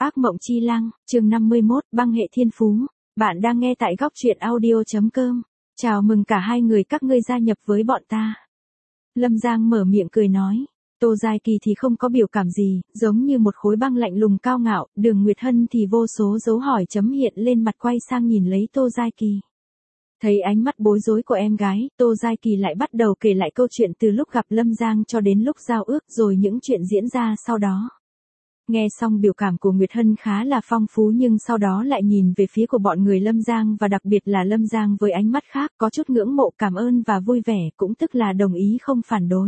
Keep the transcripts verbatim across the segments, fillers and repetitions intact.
Ác mộng chi lăng, chương năm mươi mốt, băng hệ thiên phú. Bạn đang nghe tại góc truyện audio chấm com. Chào mừng cả hai người các ngươi gia nhập với bọn ta. Lâm Giang mở miệng cười nói. Tô Giai Kỳ thì không có biểu cảm gì, giống như một khối băng lạnh lùng cao ngạo. Đường Nguyệt Hân thì vô số dấu hỏi chấm hiện lên mặt, quay sang nhìn lấy Tô Giai Kỳ. Thấy ánh mắt bối rối của em gái, Tô Giai Kỳ lại bắt đầu kể lại câu chuyện từ lúc gặp Lâm Giang cho đến lúc giao ước, rồi những chuyện diễn ra sau đó. Nghe xong biểu cảm của Nguyệt Hân khá là phong phú, nhưng sau đó lại nhìn về phía của bọn người Lâm Giang, và đặc biệt là Lâm Giang với ánh mắt khác, có chút ngưỡng mộ, cảm ơn và vui vẻ, cũng tức là đồng ý không phản đối.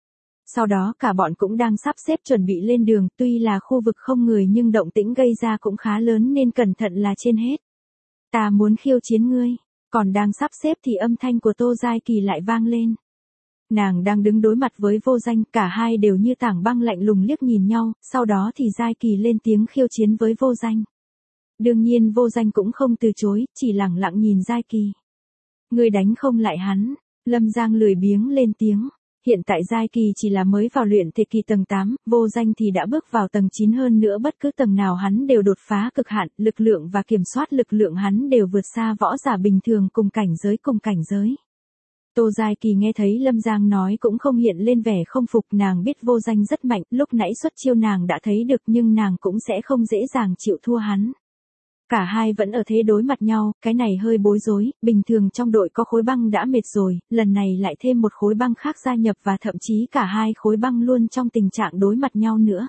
Sau đó cả bọn cũng đang sắp xếp chuẩn bị lên đường, tuy là khu vực không người nhưng động tĩnh gây ra cũng khá lớn nên cẩn thận là trên hết. Ta muốn khiêu chiến ngươi. Còn đang sắp xếp thì âm thanh của Tô Giai Kỳ lại vang lên. Nàng đang đứng đối mặt với Vô Danh, cả hai đều như tảng băng lạnh lùng liếc nhìn nhau, sau đó thì Giai Kỳ lên tiếng khiêu chiến với Vô Danh. Đương nhiên Vô Danh cũng không từ chối, chỉ lẳng lặng nhìn Giai Kỳ. Ngươi đánh không lại hắn. Lâm Giang lười biếng lên tiếng. Hiện tại Giai Kỳ chỉ là mới vào luyện thể kỳ tầng tám, Vô Danh thì đã bước vào tầng chín, hơn nữa bất cứ tầng nào hắn đều đột phá cực hạn, lực lượng và kiểm soát lực lượng hắn đều vượt xa võ giả bình thường cùng cảnh giới cùng cảnh giới. Tô Giai Kỳ nghe thấy Lâm Giang nói cũng không hiện lên vẻ không phục, nàng biết Vô Danh rất mạnh, lúc nãy xuất chiêu nàng đã thấy được, nhưng nàng cũng sẽ không dễ dàng chịu thua hắn. Cả hai vẫn ở thế đối mặt nhau, cái này hơi bối rối, bình thường trong đội có khối băng đã mệt rồi, lần này lại thêm một khối băng khác gia nhập và thậm chí cả hai khối băng luôn trong tình trạng đối mặt nhau nữa.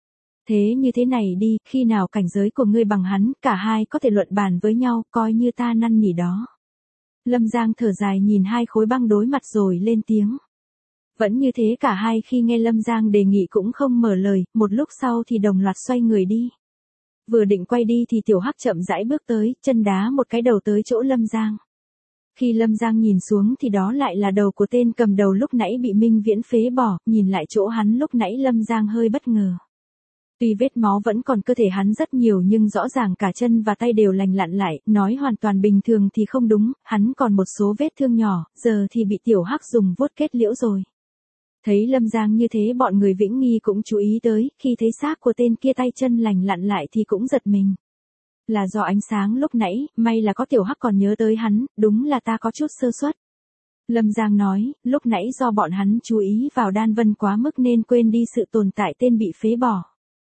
Thế như thế này đi, khi nào cảnh giới của ngươi bằng hắn, cả hai có thể luận bàn với nhau, coi như ta năn nỉ đó. Lâm Giang thở dài nhìn hai khối băng đối mặt rồi lên tiếng. Vẫn như thế cả hai khi nghe Lâm Giang đề nghị cũng không mở lời, một lúc sau thì đồng loạt xoay người đi. Vừa định quay đi thì Tiểu Hắc chậm rãi bước tới, chân đá một cái đầu tới chỗ Lâm Giang. Khi Lâm Giang nhìn xuống thì đó lại là đầu của tên cầm đầu lúc nãy bị Minh Viễn phế bỏ, nhìn lại chỗ hắn lúc nãy Lâm Giang hơi bất ngờ. Tuy vết máu vẫn còn cơ thể hắn rất nhiều nhưng rõ ràng cả chân và tay đều lành lặn lại, nói hoàn toàn bình thường thì không đúng, hắn còn một số vết thương nhỏ, giờ thì bị Tiểu Hắc dùng vuốt kết liễu rồi. Thấy Lâm Giang như thế bọn người Vĩnh Nghi cũng chú ý tới, khi thấy xác của tên kia tay chân lành lặn lại thì cũng giật mình. Là do ánh sáng lúc nãy, may là có Tiểu Hắc còn nhớ tới hắn, đúng là ta có chút sơ suất. Lâm Giang nói, lúc nãy do bọn hắn chú ý vào Đan Vân quá mức nên quên đi sự tồn tại tên bị phế bỏ.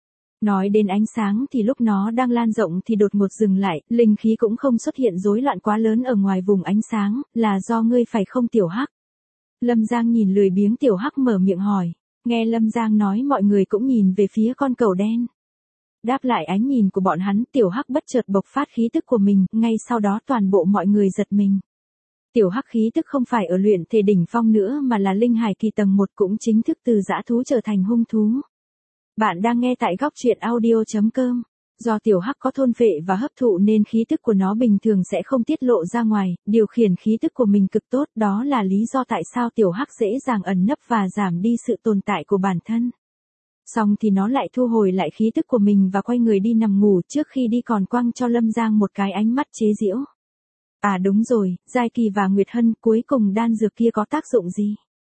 Nói đến ánh sáng thì lúc nó đang lan rộng thì đột ngột dừng lại, linh khí cũng không xuất hiện rối loạn quá lớn ở ngoài vùng ánh sáng, là do ngươi phải không Tiểu Hắc? Lâm Giang nhìn lười biếng Tiểu Hắc mở miệng hỏi. Nghe Lâm Giang nói mọi người cũng nhìn về phía con cẩu đen. Đáp lại ánh nhìn của bọn hắn, Tiểu Hắc bất chợt bộc phát khí tức của mình, ngay sau đó toàn bộ mọi người giật mình. Tiểu Hắc khí tức không phải ở luyện thể đỉnh phong nữa mà là linh hải kỳ tầng một, cũng chính thức từ dã thú trở thành hung thú. Bạn đang nghe tại góc truyện audio chấm com. Do Tiểu Hắc có thôn phệ và hấp thụ nên khí tức của nó bình thường sẽ không tiết lộ ra ngoài, điều khiển khí tức của mình cực tốt, đó là lý do tại sao Tiểu Hắc dễ dàng ẩn nấp và giảm đi sự tồn tại của bản thân. Xong thì nó lại thu hồi lại khí tức của mình và quay người đi nằm ngủ, trước khi đi còn quăng cho Lâm Giang một cái ánh mắt chế giễu. À đúng rồi, Giai Kỳ và Nguyệt Hân, cuối cùng đan dược kia có tác dụng gì?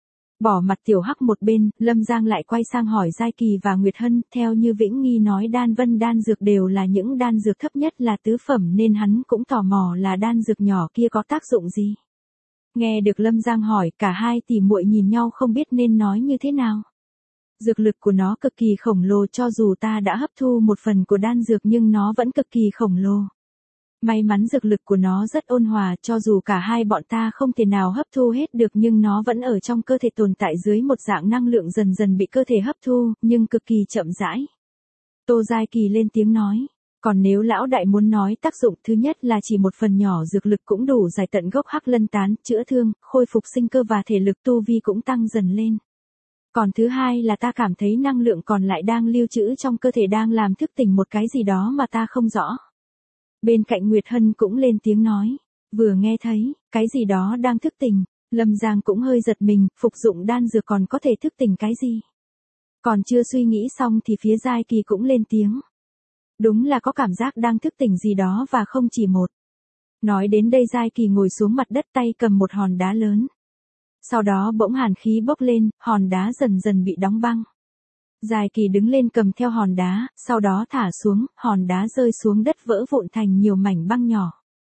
Bỏ mặt Tiểu Hắc một bên, Lâm Giang lại quay sang hỏi Giai Kỳ và Nguyệt Hân, theo như Vĩnh Nghi nói Đan Vân đan dược đều là những đan dược thấp nhất là tứ phẩm nên hắn cũng tò mò là đan dược nhỏ kia có tác dụng gì. Nghe được Lâm Giang hỏi, cả hai tỷ muội nhìn nhau không biết nên nói như thế nào. Dược lực của nó cực kỳ khổng lồ, cho dù ta đã hấp thu một phần của đan dược nhưng nó vẫn cực kỳ khổng lồ. May mắn dược lực của nó rất ôn hòa, cho dù cả hai bọn ta không thể nào hấp thu hết được nhưng nó vẫn ở trong cơ thể tồn tại dưới một dạng năng lượng dần dần bị cơ thể hấp thu, nhưng cực kỳ chậm rãi. Tô Giai Kỳ lên tiếng nói, còn nếu lão đại muốn nói tác dụng, thứ nhất là chỉ một phần nhỏ dược lực cũng đủ giải tận gốc Hắc Lân Tán, chữa thương, khôi phục sinh cơ và thể lực tu vi cũng tăng dần lên. Còn thứ hai là ta cảm thấy năng lượng còn lại đang lưu trữ trong cơ thể đang làm thức tỉnh một cái gì đó mà ta không rõ. Bên cạnh Nguyệt Hân cũng lên tiếng nói, vừa nghe thấy, cái gì đó đang thức tỉnh, Lâm Giang cũng hơi giật mình, phục dụng đan dược còn có thể thức tỉnh cái gì. Còn chưa suy nghĩ xong thì phía Giai Kỳ cũng lên tiếng. Đúng là có cảm giác đang thức tỉnh gì đó và không chỉ một. Nói đến đây Giai Kỳ ngồi xuống mặt đất, tay cầm một hòn đá lớn. Sau đó bỗng hàn khí bốc lên, hòn đá dần dần bị đóng băng. Giai Kỳ đứng lên cầm theo hòn đá, sau đó thả xuống, hòn đá rơi xuống đất vỡ vụn thành nhiều mảnh băng nhỏ.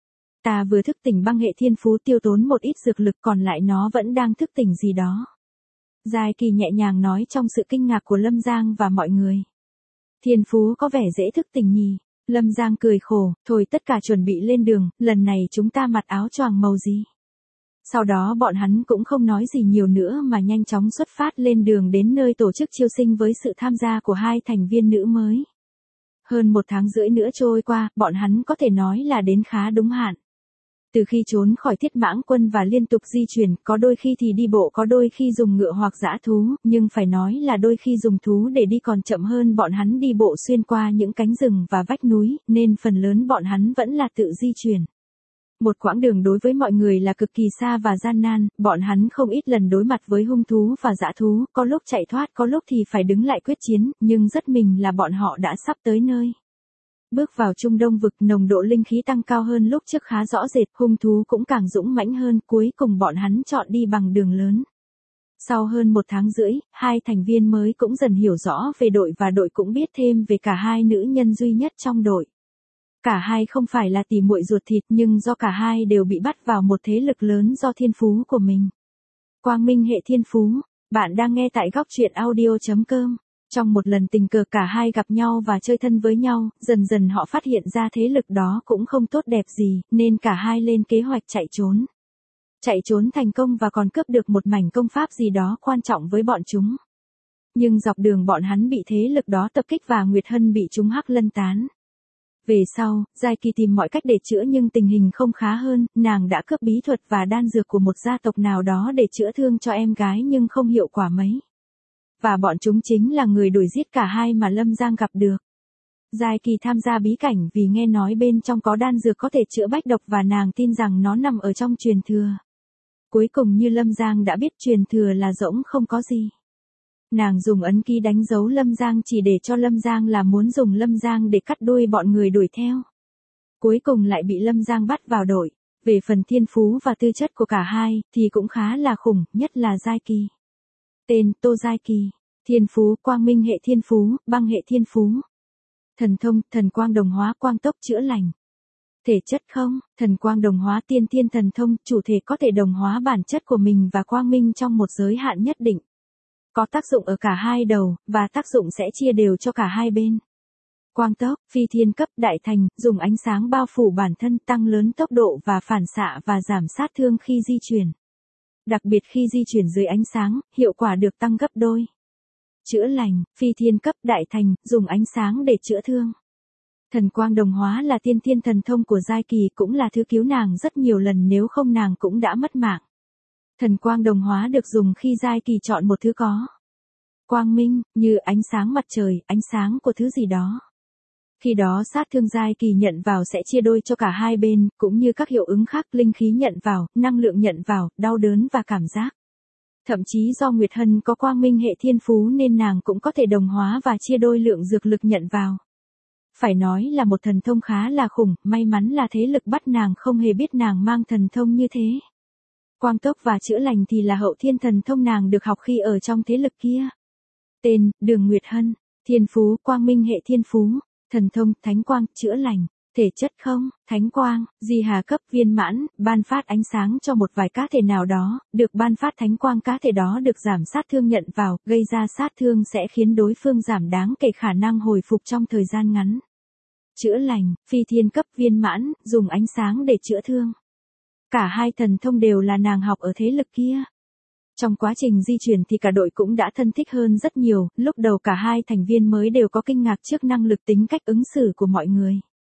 Ta vừa thức tỉnh băng hệ thiên phú tiêu tốn một ít dược lực, còn lại nó vẫn đang thức tỉnh gì đó. Giai Kỳ nhẹ nhàng nói trong sự kinh ngạc của Lâm Giang và mọi người. Thiên phú có vẻ dễ thức tỉnh nhỉ? Lâm Giang cười khổ, thôi tất cả chuẩn bị lên đường, lần này chúng ta mặc áo choàng màu gì? Sau đó bọn hắn cũng không nói gì nhiều nữa mà nhanh chóng xuất phát lên đường đến nơi tổ chức chiêu sinh với sự tham gia của hai thành viên nữ mới. Hơn một tháng rưỡi nữa trôi qua, bọn hắn có thể nói là đến khá đúng hạn. Từ khi trốn khỏi Thiết Mãng Quân và liên tục di chuyển, có đôi khi thì đi bộ, có đôi khi dùng ngựa hoặc dã thú, nhưng phải nói là đôi khi dùng thú để đi còn chậm hơn bọn hắn đi bộ xuyên qua những cánh rừng và vách núi, nên phần lớn bọn hắn vẫn là tự di chuyển. Một quãng đường đối với mọi người là cực kỳ xa và gian nan, bọn hắn không ít lần đối mặt với hung thú và dã thú, có lúc chạy thoát, có lúc thì phải đứng lại quyết chiến, nhưng rất mình là bọn họ đã sắp tới nơi. Bước vào Trung Đông vực, nồng độ linh khí tăng cao hơn lúc trước khá rõ rệt, hung thú cũng càng dũng mãnh hơn, cuối cùng bọn hắn chọn đi bằng đường lớn. Sau hơn một tháng rưỡi, hai thành viên mới cũng dần hiểu rõ về đội và đội cũng biết thêm về cả hai nữ nhân duy nhất trong đội. Cả hai không phải là tỉ muội ruột thịt, nhưng do cả hai đều bị bắt vào một thế lực lớn do thiên phú của mình. Quang minh hệ thiên phú, bạn đang nghe tại góc truyện audio chấm com. Trong một lần tình cờ cả hai gặp nhau và chơi thân với nhau, dần dần họ phát hiện ra thế lực đó cũng không tốt đẹp gì, nên cả hai lên kế hoạch chạy trốn. Chạy trốn thành công và còn cướp được một mảnh công pháp gì đó quan trọng với bọn chúng. Nhưng dọc đường bọn hắn bị thế lực đó tập kích và Nguyệt Hân bị chúng hắc lân tán. Về sau, Giai Kỳ tìm mọi cách để chữa nhưng tình hình không khá hơn, nàng đã cướp bí thuật và đan dược của một gia tộc nào đó để chữa thương cho em gái nhưng không hiệu quả mấy. Và bọn chúng chính là người đuổi giết cả hai mà Lâm Giang gặp được. Giai Kỳ tham gia bí cảnh vì nghe nói bên trong có đan dược có thể chữa bách độc và nàng tin rằng nó nằm ở trong truyền thừa. Cuối cùng như Lâm Giang đã biết, truyền thừa là rỗng không có gì. Nàng dùng ấn ký đánh dấu Lâm Giang chỉ để cho Lâm Giang là muốn dùng Lâm Giang để cắt đuôi bọn người đuổi theo. Cuối cùng lại bị Lâm Giang bắt vào đội. Về phần thiên phú và tư chất của cả hai, thì cũng khá là khủng, nhất là Giai Kỳ. Tên, Tô Giai Kỳ. Thiên phú, quang minh hệ thiên phú, băng hệ thiên phú. Thần thông, thần quang đồng hóa, quang tốc chữa lành. Thể chất không, thần quang đồng hóa, tiên thiên thần thông, chủ thể có thể đồng hóa bản chất của mình và quang minh trong một giới hạn nhất định. Có tác dụng ở cả hai đầu, và tác dụng sẽ chia đều cho cả hai bên. Quang tốc, phi thiên cấp, đại thành, dùng ánh sáng bao phủ bản thân, tăng lớn tốc độ và phản xạ và giảm sát thương khi di chuyển. Đặc biệt khi di chuyển dưới ánh sáng, hiệu quả được tăng gấp đôi. Chữa lành, phi thiên cấp, đại thành, dùng ánh sáng để chữa thương. Thần quang đồng hóa là tiên thiên thần thông của Giai Kỳ, cũng là thứ cứu nàng rất nhiều lần, nếu không nàng cũng đã mất mạng. Thần quang đồng hóa được dùng khi Giai Kỳ chọn một thứ có quang minh, như ánh sáng mặt trời, ánh sáng của thứ gì đó. Khi đó sát thương Giai Kỳ nhận vào sẽ chia đôi cho cả hai bên, cũng như các hiệu ứng khác, linh khí nhận vào, năng lượng nhận vào, đau đớn và cảm giác. Thậm chí do Nguyệt Hân có quang minh hệ thiên phú nên nàng cũng có thể đồng hóa và chia đôi lượng dược lực nhận vào. Phải nói là một thần thông khá là khủng, may mắn là thế lực bắt nàng không hề biết nàng mang thần thông như thế. Quang tốc và chữa lành thì là hậu thiên thần thông nàng được học khi ở trong thế lực kia. Tên, Đường Nguyệt Hân. Thiên phú, quang minh hệ thiên phú. Thần thông, thánh quang, chữa lành. Thể chất không, thánh quang, di hà cấp viên mãn, ban phát ánh sáng cho một vài cá thể nào đó, được ban phát thánh quang, cá thể đó được giảm sát thương nhận vào, gây ra sát thương sẽ khiến đối phương giảm đáng kể khả năng hồi phục trong thời gian ngắn. Chữa lành, phi thiên cấp viên mãn, dùng ánh sáng để chữa thương. Cả hai thần thông đều là nàng học ở thế lực kia. Trong quá trình di chuyển thì cả đội cũng đã thân thích hơn rất nhiều, lúc đầu cả hai thành viên mới đều có kinh ngạc trước năng lực tính cách ứng xử của mọi người.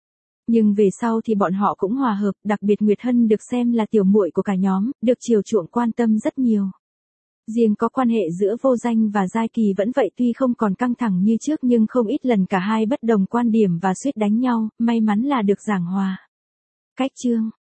Nhưng về sau thì bọn họ cũng hòa hợp, đặc biệt Nguyệt Hân được xem là tiểu muội của cả nhóm, được chiều chuộng quan tâm rất nhiều. Riêng có quan hệ giữa Vô Danh và Giai Kỳ vẫn vậy, tuy không còn căng thẳng như trước nhưng không ít lần cả hai bất đồng quan điểm và suýt đánh nhau, may mắn là được giảng hòa. Cách chương